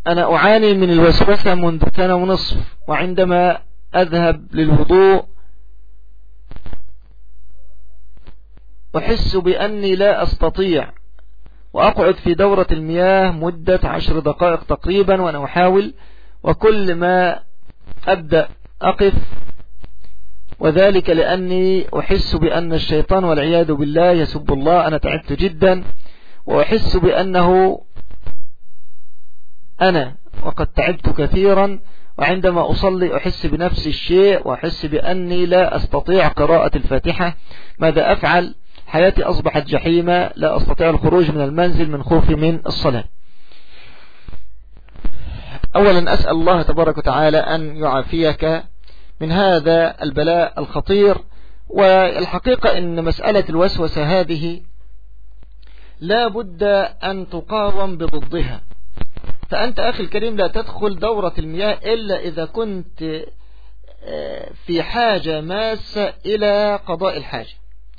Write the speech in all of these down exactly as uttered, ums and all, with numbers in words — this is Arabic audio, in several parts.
أنا أعاني من الوسوسة منذ سنة ونصف، وعندما أذهب للوضوء أحس بأني لا أستطيع، وأقعد في دورة المياه مدة عشر دقائق تقريبا وأنا أحاول، وكل ما أبدأ أقف، وذلك لأني أحس بأن الشيطان والعياذ بالله يسب الله. أنا تعبت جدا، وأحس بأنه أنا وقد تعبت كثيرا، وعندما أصلي أحس بنفس الشيء، وأحس بأني لا أستطيع قراءة الفاتحة. ماذا أفعل؟ حياتي أصبحت جحيمة، لا أستطيع الخروج من المنزل من خوفي من الصلاة. أولا أسأل الله تبارك وتعالى أن يعافيك من هذا البلاء الخطير. والحقيقة أن مسألة الوسوسة هذه لا بد أن تقاوم بضدها. فأنت أخي الكريم لا تدخل دورة المياه إلا إذا كنت في حاجة ماسة إلى قضاء الحاجة.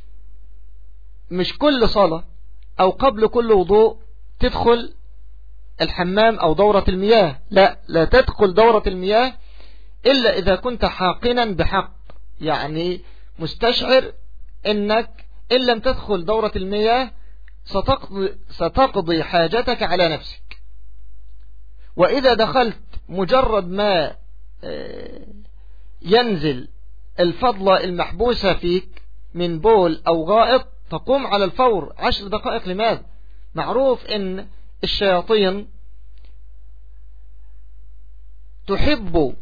مش كل صلاة أو قبل كل وضوء تدخل الحمام أو دورة المياه، لا لا تدخل دورة المياه إلا إذا كنت حاقنا بحق، يعني مستشعر أنك إن لم تدخل دورة المياه ستقضي, ستقضي حاجتك على نفسك. وإذا دخلت مجرد ما ينزل الفضلة المحبوسة فيك من بول أو غائط تقوم على الفور عشر دقائق. لماذا؟ معروف أن الشياطين تحب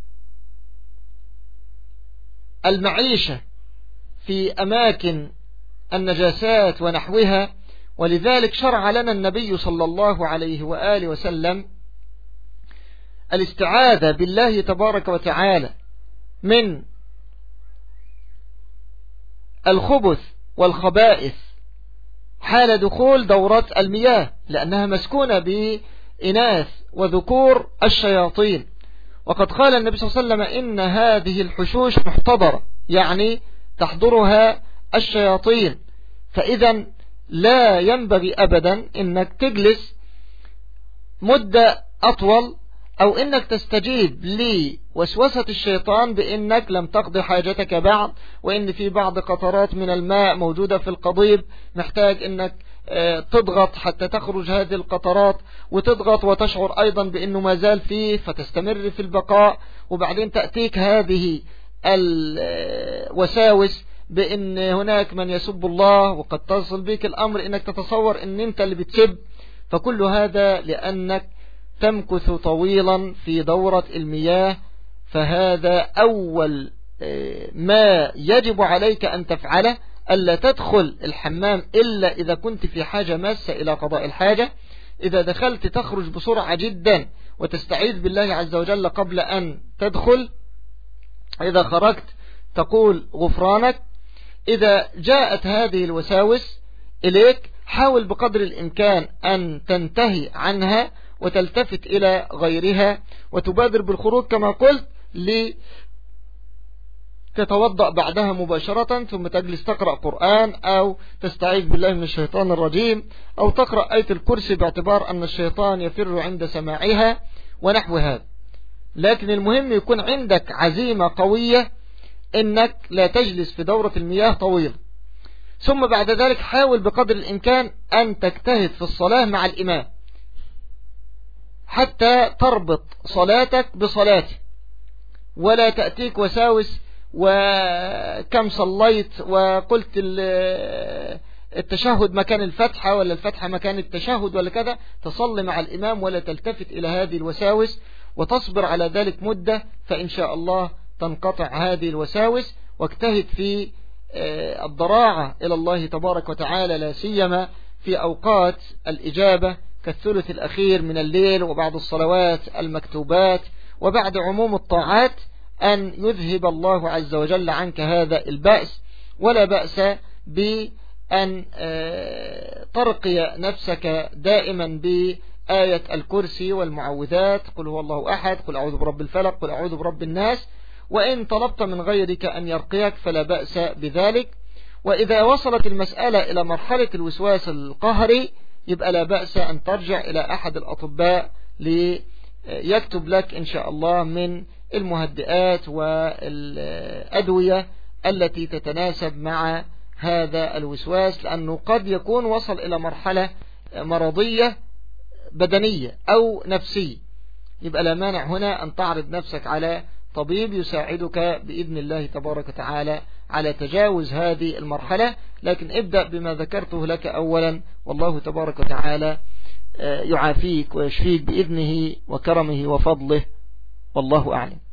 المعيشة في أماكن النجاسات ونحوها، ولذلك شرع لنا النبي صلى الله عليه وآله وسلم الاستعاذة بالله تبارك وتعالى من الخبث والخبائث حال دخول دورة المياه، لأنها مسكونة بإناث وذكور الشياطين. وقد قال النبي صلى الله عليه وسلم إن هذه الحشوش محتضرة، يعني تحضرها الشياطين. فإذا لا ينبغي أبدا إنك تجلس مدة أطول، أو إنك تستجيب لوسوسة الشيطان بإنك لم تقضي حاجتك بعد، وإن في بعض قطرات من الماء موجودة في القضيب محتاج إنك تضغط حتى تخرج هذه القطرات، وتضغط وتشعر أيضا بأنه ما زال فيه فتستمر في البقاء. وبعدين تأتيك هذه الوساوس بأن هناك من يسب الله، وقد تصل بك الأمر إنك تتصور أن أنت اللي بتسب. فكل هذا لأنك تمكث طويلا في دورة المياه. فهذا أول ما يجب عليك أن تفعله، ألا تدخل الحمام إلا إذا كنت في حاجة ماسة إلى قضاء الحاجة. إذا دخلت تخرج بسرعة جدا وتستعيذ بالله عز وجل قبل أن تدخل. إذا خرجت تقول غفرانك. إذا جاءت هذه الوساوس إليك حاول بقدر الإمكان أن تنتهي عنها وتلتفت إلى غيرها، وتبادر بالخروج كما قلت، لتتوضأ بعدها مباشرة، ثم تجلس تقرأ قرآن أو تستعيذ بالله من الشيطان الرجيم، أو تقرأ آية الكرسي باعتبار أن الشيطان يفر عند سماعها ونحو هذا. لكن المهم يكون عندك عزيمة قوية إنك لا تجلس في دورة المياه طويلة. ثم بعد ذلك حاول بقدر الإمكان أن تجتهد في الصلاة مع الإمام حتى تربط صلاتك بصلاته، ولا تأتيك وساوس وكم صليت وقلت التشهد مكان الفتحة ولا الفتحة مكان التشهد ولا كذا. تصلي مع الإمام ولا تلتفت إلى هذه الوساوس، وتصبر على ذلك مدة، فإن شاء الله تنقطع هذه الوساوس. واجتهد في الضراعة إلى الله تبارك وتعالى، لا سيما في أوقات الإجابة كالثلث الأخير من الليل وبعد الصلوات المكتوبات وبعد عموم الطاعات، أن يذهب الله عز وجل عنك هذا البأس. ولا بأس بأن ترقي نفسك دائما بآية الكرسي والمعوذات، قل هو الله أحد، قل أعوذ برب الفلق، قل أعوذ برب الناس. وإن طلبت من غيرك أن يرقيك فلا بأس بذلك. وإذا وصلت المسألة إلى مرحلة الوسواس القهري يبقى لا بأس أن ترجع إلى أحد الأطباء يكتب لك إن شاء الله من المهدئات والأدوية التي تتناسب مع هذا الوسواس، لأنه قد يكون وصل إلى مرحلة مرضية بدنية أو نفسية. يبقى لا مانع هنا أن تعرض نفسك على طبيب يساعدك بإذن الله تبارك وتعالى على تجاوز هذه المرحلة، لكن ابدأ بما ذكرته لك أولا، والله تبارك وتعالى يعافيك ويشفيك بإذنه وكرمه وفضله، والله أعلم.